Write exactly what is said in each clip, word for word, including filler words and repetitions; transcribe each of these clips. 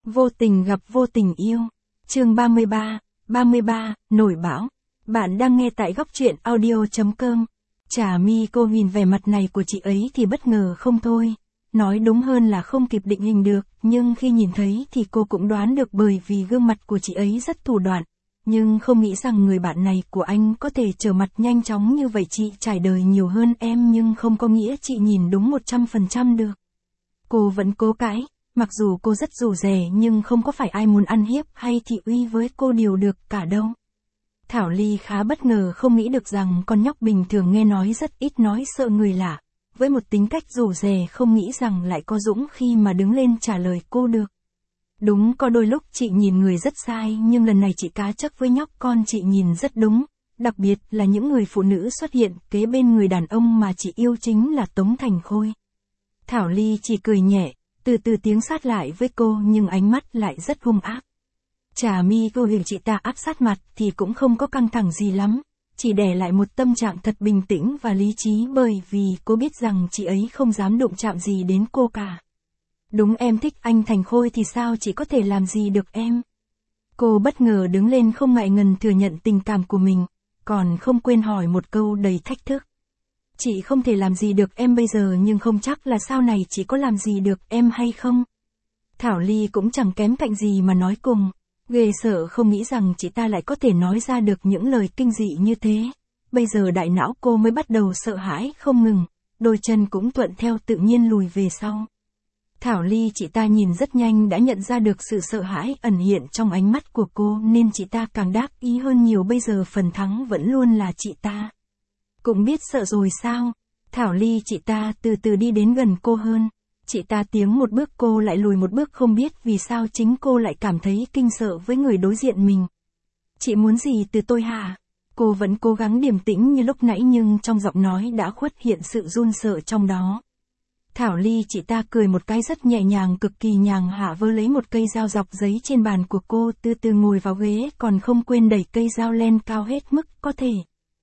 Vô tình gặp vô tình yêu. Chương ba mươi ba, ba mươi ba, nổi bão. Bạn đang nghe tại góc truyện audio chấm com. Trà My cô nhìn vẻ mặt này của chị ấy thì bất ngờ không thôi. Nói đúng hơn là không kịp định hình được, nhưng khi nhìn thấy thì cô cũng đoán được bởi vì gương mặt của chị ấy rất thủ đoạn. Nhưng không nghĩ rằng người bạn này của anh có thể trở mặt nhanh chóng như vậy. Chị trải đời nhiều hơn em nhưng không có nghĩa chị nhìn đúng một trăm phần trăm được. Cô vẫn cố cãi, mặc dù cô rất rủ rè nhưng không có phải ai muốn ăn hiếp hay thị uy với cô đều được cả đâu. Thảo Ly khá bất ngờ không nghĩ được rằng con nhóc bình thường nghe nói rất ít nói sợ người lạ, với một tính cách rủ rè không nghĩ rằng lại có dũng khi mà đứng lên trả lời cô được. Đúng có đôi lúc chị nhìn người rất sai nhưng lần này chị cá chắc với nhóc con chị nhìn rất đúng, đặc biệt là những người phụ nữ xuất hiện kế bên người đàn ông mà chị yêu chính là Tống Thành Khôi. Thảo Ly chỉ cười nhẹ, từ từ tiến sát lại với cô nhưng ánh mắt lại rất hung ác. Trà My cô hiểu chị ta áp sát mặt thì cũng không có căng thẳng gì lắm, chỉ để lại một tâm trạng thật bình tĩnh và lý trí bởi vì cô biết rằng chị ấy không dám đụng chạm gì đến cô cả. Đúng em thích anh Thành Khôi thì sao chị có thể làm gì được em? Cô bất ngờ đứng lên không ngại ngần thừa nhận tình cảm của mình, còn không quên hỏi một câu đầy thách thức. Chị không thể làm gì được em bây giờ nhưng không chắc là sau này chị có làm gì được em hay không? Thảo Ly cũng chẳng kém cạnh gì mà nói cùng, ghê sợ không nghĩ rằng chị ta lại có thể nói ra được những lời kinh dị như thế. Bây giờ đại não cô mới bắt đầu sợ hãi không ngừng, đôi chân cũng thuận theo tự nhiên lùi về sau. Thảo Ly chị ta nhìn rất nhanh đã nhận ra được sự sợ hãi ẩn hiện trong ánh mắt của cô nên chị ta càng đắc ý hơn nhiều. Bây giờ phần thắng vẫn luôn là chị ta. Cũng biết sợ rồi sao? Thảo Ly chị ta từ từ đi đến gần cô hơn. Chị ta tiến một bước cô lại lùi một bước, không biết vì sao chính cô lại cảm thấy kinh sợ với người đối diện mình. Chị muốn gì từ tôi hả? Cô vẫn cố gắng điềm tĩnh như lúc nãy nhưng trong giọng nói đã khuất hiện sự run sợ trong đó. Thảo Ly chị ta cười một cái rất nhẹ nhàng, cực kỳ nhàn hạ, vơ lấy một cây dao dọc giấy trên bàn của cô, từ từ ngồi vào ghế còn không quên đẩy cây dao lên cao hết mức có thể.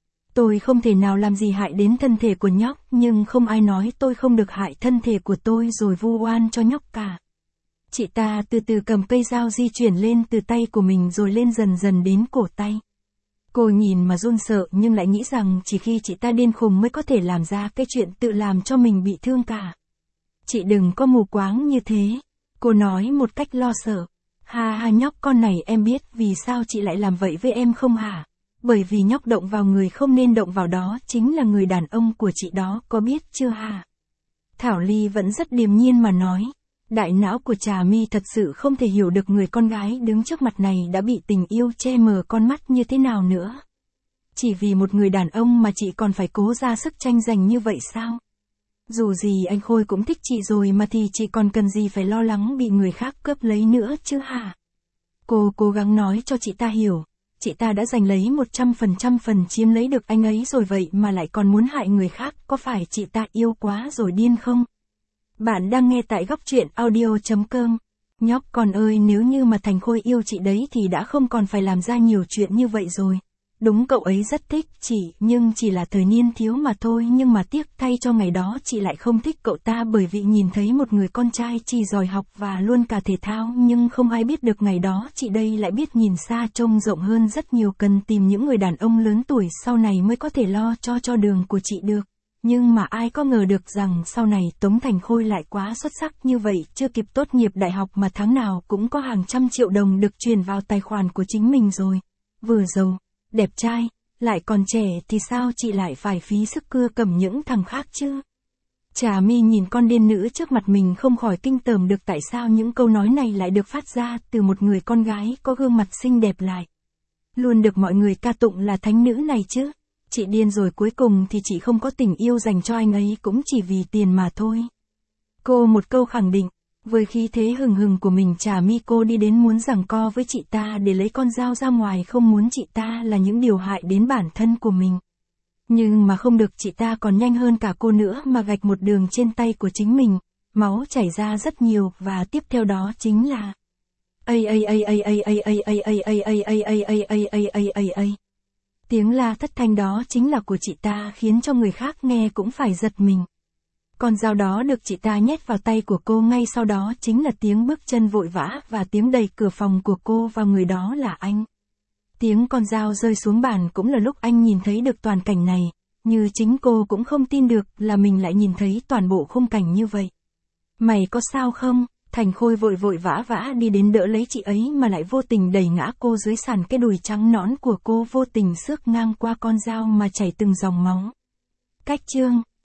Tôi không thể nào làm gì hại đến thân thể của nhóc, nhưng không ai nói tôi không được hại thân thể của tôi rồi vu oan cho nhóc cả. Chị ta từ từ cầm cây dao di chuyển lên từ tay của mình rồi lên dần dần đến cổ tay. Cô nhìn mà run sợ nhưng lại nghĩ rằng chỉ khi chị ta điên khùng mới có thể làm ra cái chuyện tự làm cho mình bị thương cả. Chị đừng có mù quáng như thế. Cô nói một cách lo sợ. Ha ha nhóc con này, em biết vì sao chị lại làm vậy với em không hả? Bởi vì nhóc động vào người không nên động vào đó chính là người đàn ông của chị đó, có biết chưa hả? Thảo Ly vẫn rất điềm nhiên mà nói. Đại não của Trà My thật sự không thể hiểu được người con gái đứng trước mặt này đã bị tình yêu che mờ con mắt như thế nào nữa. Chỉ vì một người đàn ông mà chị còn phải cố ra sức tranh giành như vậy sao? Dù gì anh Khôi cũng thích chị rồi mà thì chị còn cần gì phải lo lắng bị người khác cướp lấy nữa chứ hả? Cô cố gắng nói cho chị ta hiểu. Chị ta đã giành lấy một trăm phần trăm phần chiếm lấy được anh ấy rồi vậy mà lại còn muốn hại người khác, có phải chị ta yêu quá rồi điên không? Bạn đang nghe tại góc truyện audio chấm com. Nhóc con ơi, nếu như mà Thành Khôi yêu chị đấy thì đã không còn phải làm ra nhiều chuyện như vậy rồi. Đúng cậu ấy rất thích chị, nhưng chỉ là thời niên thiếu mà thôi, nhưng mà tiếc thay cho ngày đó chị lại không thích cậu ta bởi vì nhìn thấy một người con trai chỉ giỏi học và luôn cả thể thao, nhưng không ai biết được ngày đó chị đây lại biết nhìn xa trông rộng hơn rất nhiều, cần tìm những người đàn ông lớn tuổi sau này mới có thể lo cho cho đường của chị được. Nhưng mà ai có ngờ được rằng sau này Tống Thành Khôi lại quá xuất sắc như vậy, chưa kịp tốt nghiệp đại học mà tháng nào cũng có hàng trăm triệu đồng được truyền vào tài khoản của chính mình rồi. Vừa giàu, đẹp trai, lại còn trẻ thì sao chị lại phải phí sức cưa cầm những thằng khác chứ? Trà My nhìn con điên nữ trước mặt mình không khỏi kinh tởm được tại sao những câu nói này lại được phát ra từ một người con gái có gương mặt xinh đẹp lại. Luôn được mọi người ca tụng là thánh nữ này chứ. Chị điên rồi, cuối cùng thì chị không có tình yêu dành cho anh ấy cũng chỉ vì tiền mà thôi. Cô một câu khẳng định. Với khí thế hừng hừng của mình, Trà My cô đi đến muốn giằng co với chị ta để lấy con dao ra ngoài, không muốn chị ta là những điều hại đến bản thân của mình. Nhưng mà không được, chị ta còn nhanh hơn cả cô nữa mà gạch một đường trên tay của chính mình, máu chảy ra rất nhiều và tiếp theo đó chính là ây ây ây ây ây ây ây ây ây ây ây ây ây ây ây ây ây ây ây. Tiếng la thất thanh đó chính là của chị ta khiến cho người khác nghe cũng phải giật mình. Con dao đó được chị ta nhét vào tay của cô, ngay sau đó chính là tiếng bước chân vội vã và tiếng đẩy cửa phòng của cô và người đó là anh. Tiếng con dao rơi xuống bàn cũng là lúc anh nhìn thấy được toàn cảnh này, như chính cô cũng không tin được là mình lại nhìn thấy toàn bộ khung cảnh như vậy. Mày có sao không? Thành Khôi vội vội vã vã đi đến đỡ lấy chị ấy mà lại vô tình đẩy ngã cô dưới sàn, cái đùi trắng nõn của cô vô tình xước ngang qua con dao mà chảy từng dòng máu. Cách chương